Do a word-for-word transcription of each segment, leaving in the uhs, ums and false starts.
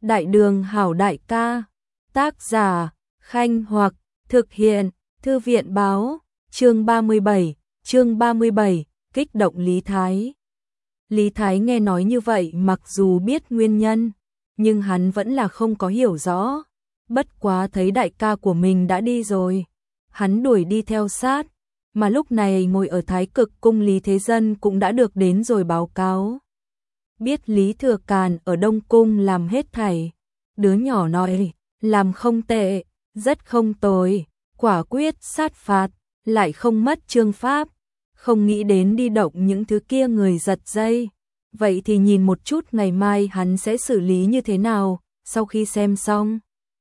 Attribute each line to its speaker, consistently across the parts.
Speaker 1: Đại đường hảo đại ca. Tác giả, Khanh Hoặc, thực hiện, Thư viện báo, chương ba mươi bảy, chương ba mươi bảy, kích động Lý Thái. Lý Thái nghe nói như vậy mặc dù biết nguyên nhân, nhưng hắn vẫn là không có hiểu rõ. Bất quá thấy đại ca của mình đã đi rồi, hắn đuổi đi theo sát, mà lúc này ngồi ở Thái Cực cung Lý Thế Dân cũng đã được đến rồi báo cáo. Biết Lý Thừa Càn ở Đông Cung làm hết thảy, đứa nhỏ nói, làm không tệ, rất không tồi, quả quyết sát phạt, lại không mất chương pháp, không nghĩ đến đi động những thứ kia người giật dây. Vậy thì nhìn một chút ngày mai hắn sẽ xử lý như thế nào. Sau khi xem xong,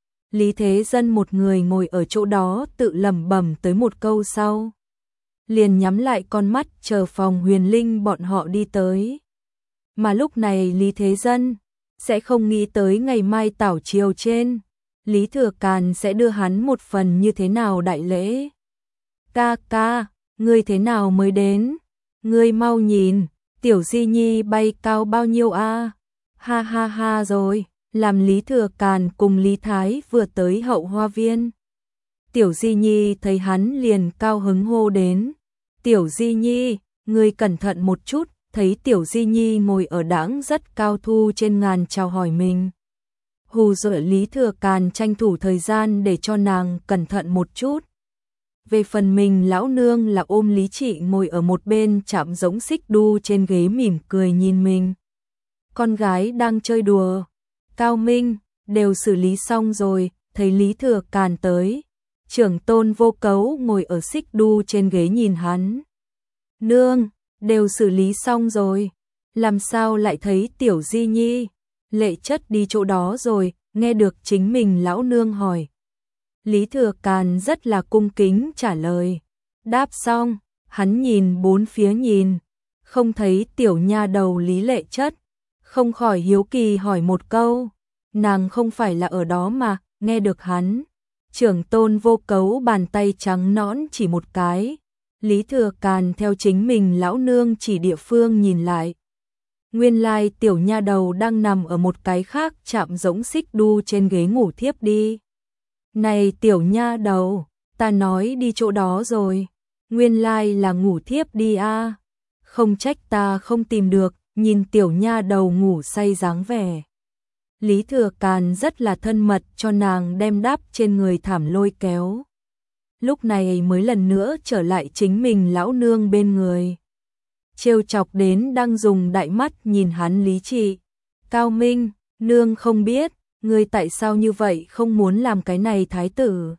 Speaker 1: Lý Thế Dân một người ngồi ở chỗ đó tự lẩm bẩm tới một câu sau, liền nhắm lại con mắt chờ Phòng Huyền Linh bọn họ đi tới. Mà lúc này Lý Thế Dân sẽ không nghĩ tới ngày mai tảo chiều trên, Lý Thừa Càn sẽ đưa hắn một phần như thế nào đại lễ. Ca ca, ngươi thế nào mới đến? Ngươi mau nhìn, tiểu Di Nhi bay cao bao nhiêu a? Ha ha ha rồi, làm Lý Thừa Càn cùng Lý Thái vừa tới hậu hoa viên. Tiểu Di Nhi thấy hắn liền cao hứng hô đến. Tiểu Di Nhi, ngươi cẩn thận một chút. Thấy Tiểu Di Nhi ngồi ở đãng rất cao thu trên ngàn chào hỏi mình. Hù dọa Lý Thừa Càn tranh thủ thời gian để cho nàng cẩn thận một chút. Về phần mình lão nương là ôm Lý Trị ngồi ở một bên chạm giống xích đu trên ghế mỉm cười nhìn mình. Con gái đang chơi đùa. Cao Minh, đều xử lý xong rồi, thấy Lý Thừa Càn tới. Trưởng tôn Vô Cấu ngồi ở xích đu trên ghế nhìn hắn. Nương, đều xử lý xong rồi, làm sao lại thấy Tiểu Di Nhi? Lệ Chất đi chỗ đó rồi, nghe được chính mình lão nương hỏi. Lý Thừa Càn rất là cung kính trả lời. Đáp xong, hắn nhìn bốn phía nhìn, không thấy tiểu nha đầu Lý Lệ Chất, không khỏi hiếu kỳ hỏi một câu. Nàng không phải là ở đó mà, nghe được hắn. Trưởng tôn Vô Cấu bàn tay trắng nõn chỉ một cái. Lý Thừa Càn theo chính mình lão nương chỉ địa phương nhìn lại. Nguyên lai tiểu nha đầu đang nằm ở một cái khác chạm giống xích đu trên ghế ngủ thiếp đi. Này tiểu nha đầu, ta nói đi chỗ đó rồi. Nguyên lai là ngủ thiếp đi a. Không trách ta không tìm được, nhìn tiểu nha đầu ngủ say dáng vẻ. Lý Thừa Càn rất là thân mật cho nàng đem đáp trên người thảm lôi kéo. Lúc này mới lần nữa trở lại chính mình lão nương bên người. Trêu chọc đến đang dùng đại mắt nhìn hắn Lý Trị. Cao Minh, nương không biết, ngươi tại sao như vậy không muốn làm cái này thái tử.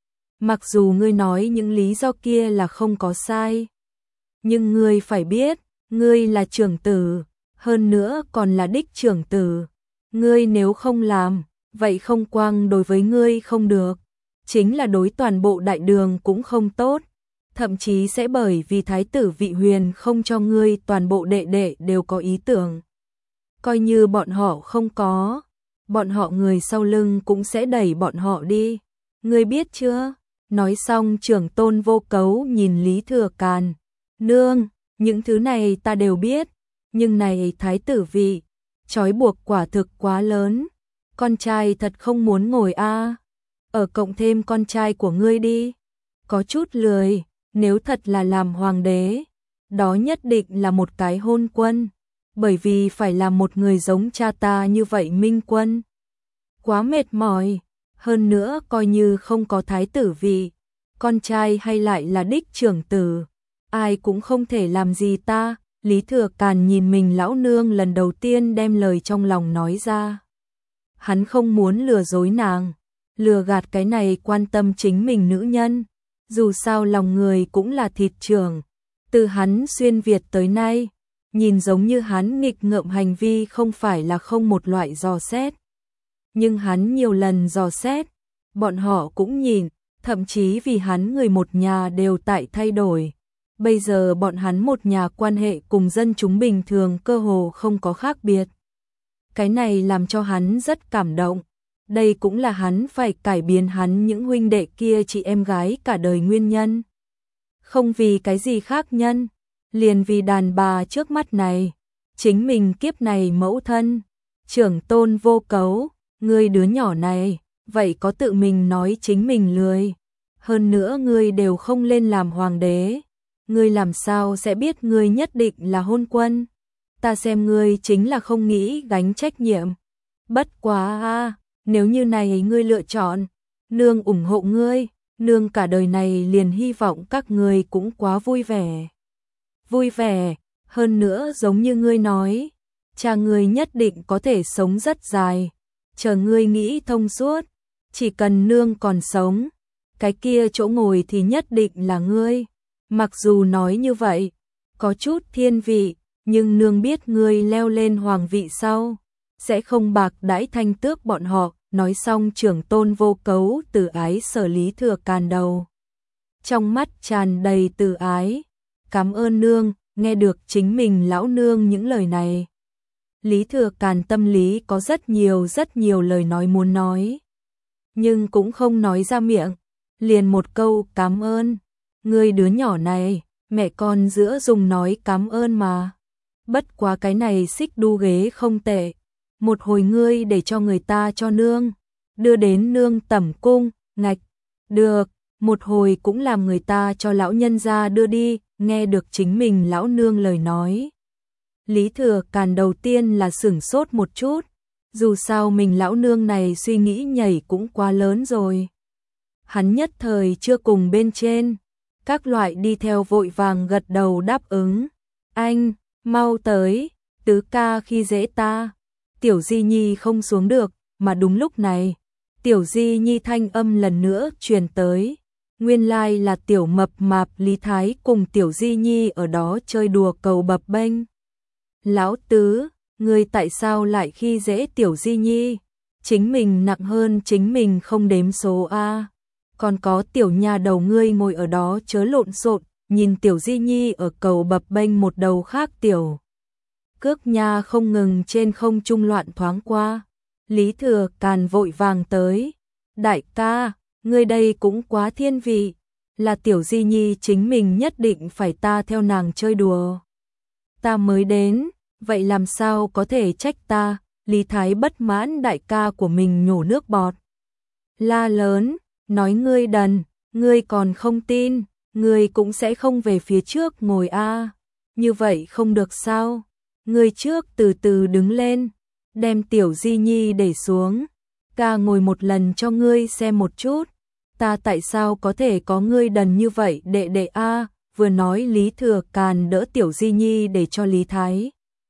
Speaker 1: Mặc dù ngươi nói những lý do kia là không có sai, nhưng ngươi phải biết, ngươi là trưởng tử, hơn nữa còn là đích trưởng tử. Ngươi nếu không làm, vậy không quang đối với ngươi không được, chính là đối toàn bộ đại đường cũng không tốt, thậm chí sẽ bởi vì thái tử vị huyền không cho ngươi toàn bộ đệ đệ đều có ý tưởng. Coi như bọn họ không có, bọn họ người sau lưng cũng sẽ đẩy bọn họ đi. Ngươi biết chưa? Nói xong trưởng tôn Vô Cấu nhìn Lý Thừa Càn. Nương, những thứ này ta đều biết, nhưng này thái tử vị, trói buộc quả thực quá lớn. Con trai thật không muốn ngồi a. Ở cộng thêm con trai của ngươi đi. Có chút lười, nếu thật là làm hoàng đế, đó nhất định là một cái hôn quân, bởi vì phải làm một người giống cha ta như vậy minh quân. Quá mệt mỏi, hơn nữa coi như không có thái tử vị, con trai hay lại là đích trưởng tử, ai cũng không thể làm gì ta. Lý Thừa Càn nhìn mình lão nương lần đầu tiên đem lời trong lòng nói ra. Hắn không muốn lừa dối nàng, lừa gạt cái này quan tâm chính mình nữ nhân. Dù sao lòng người cũng là thịt trưởng. Từ hắn xuyên Việt tới nay, nhìn giống như hắn nghịch ngợm hành vi không phải là không một loại dò xét. Nhưng hắn nhiều lần dò xét, bọn họ cũng nhìn, thậm chí vì hắn người một nhà đều tại thay đổi. Bây giờ bọn hắn một nhà quan hệ cùng dân chúng bình thường cơ hồ không có khác biệt. Cái này làm cho hắn rất cảm động. Đây cũng là hắn phải cải biến hắn những huynh đệ kia chị em gái cả đời nguyên nhân. Không vì cái gì khác nhân, liền vì đàn bà trước mắt này, chính mình kiếp này mẫu thân, trưởng tôn Vô Cấu, ngươi đứa nhỏ này, vậy có tự mình nói chính mình lười. Hơn nữa ngươi đều không lên làm hoàng đế. Ngươi làm sao sẽ biết ngươi nhất định là hôn quân? Ta xem ngươi chính là không nghĩ gánh trách nhiệm. Bất quá a, nếu như này ngươi lựa chọn, nương ủng hộ ngươi, nương cả đời này liền hy vọng các ngươi cũng quá vui vẻ. Vui vẻ, hơn nữa giống như ngươi nói, cha ngươi nhất định có thể sống rất dài, chờ ngươi nghĩ thông suốt, chỉ cần nương còn sống, cái kia chỗ ngồi thì nhất định là ngươi. Mặc dù nói như vậy, có chút thiên vị, nhưng nương biết ngươi leo lên hoàng vị sau, sẽ không bạc đãi Thanh Tước bọn họ. Nói xong trưởng tôn vô cấu từ ái sở Lý Thừa Càn đầu. Trong mắt tràn đầy từ ái. Cảm ơn nương, nghe được chính mình lão nương những lời này. Lý Thừa Càn tâm lý có rất nhiều rất nhiều lời nói muốn nói. Nhưng cũng không nói ra miệng. Liền một câu cảm ơn. Ngươi đứa nhỏ này, mẹ con giữa dùng nói cảm ơn mà. Bất quá cái này xích đu ghế không tệ. Một hồi ngươi để cho người ta cho nương, đưa đến nương tẩm cung, ngạch, được, một hồi cũng làm người ta cho lão nhân ra đưa đi, nghe được chính mình lão nương lời nói. Lý Thừa Càn đầu tiên là sửng sốt một chút, dù sao mình lão nương này suy nghĩ nhảy cũng quá lớn rồi. Hắn nhất thời chưa cùng bên trên, các loại đi theo vội vàng gật đầu đáp ứng. Anh, mau tới, tứ ca khi dễ ta. Tiểu Di Nhi không xuống được, mà đúng lúc này, Tiểu Di Nhi thanh âm lần nữa truyền tới. Nguyên lai là tiểu mập mạp Lý Thái cùng Tiểu Di Nhi ở đó chơi đùa cầu bập bênh. Lão tứ, ngươi tại sao lại khi dễ Tiểu Di Nhi? Chính mình nặng hơn chính mình không đếm số a. Còn có tiểu nhà đầu ngươi ngồi ở đó chớ lộn xộn, nhìn Tiểu Di Nhi ở cầu bập bênh một đầu khác tiểu cước nha không ngừng trên không trung loạn thoáng qua. Lý Thừa Càn vội vàng tới. Đại ca, ngươi đây cũng quá thiên vị. Là Tiểu Di Nhi chính mình nhất định phải ta theo nàng chơi đùa. Ta mới đến, vậy làm sao có thể trách ta? Lý Thái bất mãn đại ca của mình nhổ nước bọt. La lớn, nói ngươi đần, ngươi còn không tin, ngươi cũng sẽ không về phía trước ngồi a. Như vậy không được sao? Ngươi trước từ từ đứng lên, đem Tiểu Di Nhi để xuống, ca ngồi một lần cho ngươi xem một chút, ta tại sao có thể có ngươi đần như vậy đệ đệ a. Vừa nói Lý Thừa Càn đỡ Tiểu Di Nhi để cho Lý Thái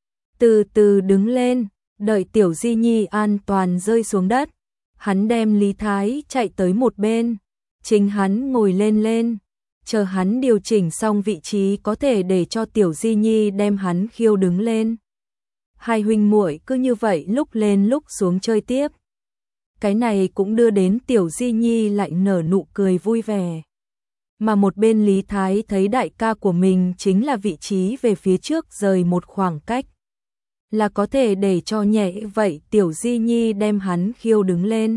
Speaker 1: từ từ đứng lên, đợi Tiểu Di Nhi an toàn rơi xuống đất, hắn đem Lý Thái chạy tới một bên, chính hắn ngồi lên lên. Chờ hắn điều chỉnh xong vị trí có thể để cho Tiểu Di Nhi đem hắn khiêu đứng lên. Hai huynh muội cứ như vậy lúc lên lúc xuống chơi tiếp. Cái này cũng đưa đến Tiểu Di Nhi lại nở nụ cười vui vẻ. Mà một bên Lý Thái thấy đại ca của mình chính là vị trí về phía trước rời một khoảng cách. Là có thể để cho nhẹ vậy Tiểu Di Nhi đem hắn khiêu đứng lên.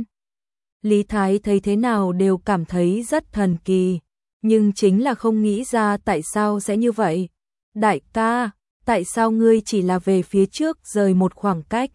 Speaker 1: Lý Thái thấy thế nào đều cảm thấy rất thần kỳ. Nhưng chính là không nghĩ ra tại sao sẽ như vậy. Đại ca, tại sao ngươi chỉ là về phía trước rời một khoảng cách?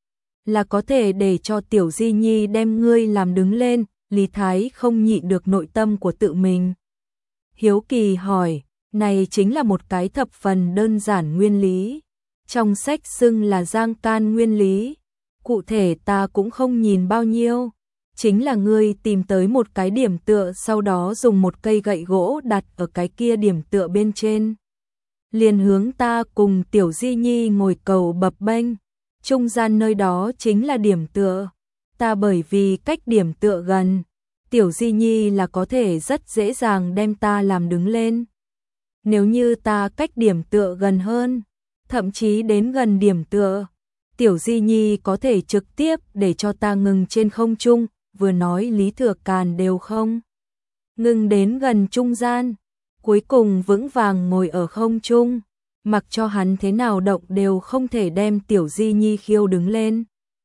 Speaker 1: Là có thể để cho Tiểu Di Nhi đem ngươi làm đứng lên. Lý Thái không nhịn được nội tâm của tự mình. Hiếu kỳ hỏi, này chính là một cái thập phần đơn giản nguyên lý. Trong sách xưng là giang can nguyên lý. Cụ thể ta cũng không nhìn bao nhiêu. Chính là ngươi tìm tới một cái điểm tựa, sau đó dùng một cây gậy gỗ đặt ở cái kia điểm tựa bên trên. Liền hướng ta cùng Tiểu Di Nhi ngồi cầu bập bênh. Trung gian nơi đó chính là điểm tựa. Ta bởi vì cách điểm tựa gần, Tiểu Di Nhi là có thể rất dễ dàng đem ta làm đứng lên. Nếu như ta cách điểm tựa gần hơn, thậm chí đến gần điểm tựa, Tiểu Di Nhi có thể trực tiếp để cho ta ngừng trên không trung. Vừa nói Lý Thừa Càn đều không ngừng đến gần trung gian, cuối cùng vững vàng ngồi ở không trung, mặc cho hắn thế nào động đều không thể đem Tiểu Di Nhi khiêu đứng lên.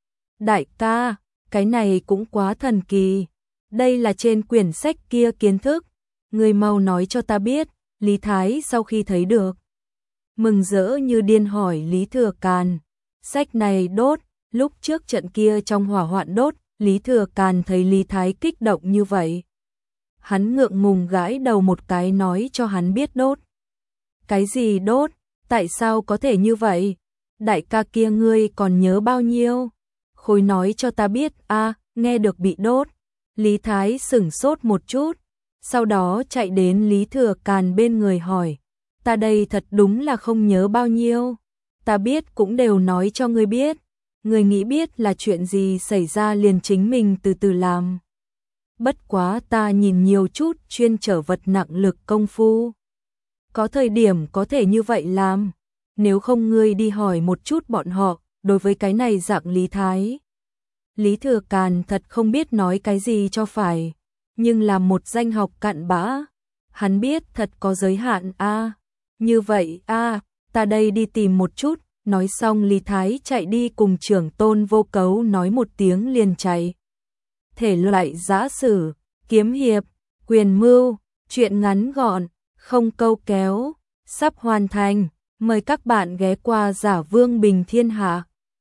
Speaker 1: Đại ca, cái này cũng quá thần kỳ, đây là trên quyển sách kia kiến thức, người mau nói cho ta biết. Lý Thái sau khi thấy được, mừng rỡ như điên hỏi Lý Thừa Càn, sách này đốt, Lúc trước trận kia trong hỏa hoạn đốt, Lý Thừa Càn thấy Lý Thái kích động như vậy. Hắn ngượng ngùng gãi đầu một cái nói cho hắn biết đốt. Cái gì đốt? Tại sao có thể như vậy? Đại ca kia ngươi còn nhớ bao nhiêu? Khôi nói cho ta biết, a nghe được bị đốt. Lý Thái sửng sốt một chút, sau đó chạy đến Lý Thừa Càn bên người hỏi. Ta đây thật đúng là không nhớ bao nhiêu. Ta biết cũng đều nói cho ngươi biết. Ngươi nghĩ biết là chuyện gì xảy ra liền chính mình từ từ làm. Bất quá ta nhìn nhiều chút chuyên trở vật nặng lực công phu. Có thời điểm có thể như vậy làm. Nếu không ngươi đi hỏi một chút bọn họ, đối với cái này dạng Lý Thái. Lý Thừa Càn thật không biết nói cái gì cho phải, nhưng là một danh học cặn bã. Hắn biết thật có giới hạn a à. Như vậy a à, ta đây đi tìm một chút. Nói xong Lý Thái chạy đi cùng trưởng tôn Vô Cấu nói một tiếng liền chạy. Thể loại giã sử, kiếm hiệp, quyền mưu, truyện ngắn gọn, không câu kéo, sắp hoàn thành. Mời các bạn ghé qua Giả Vương Bình Thiên Hạ.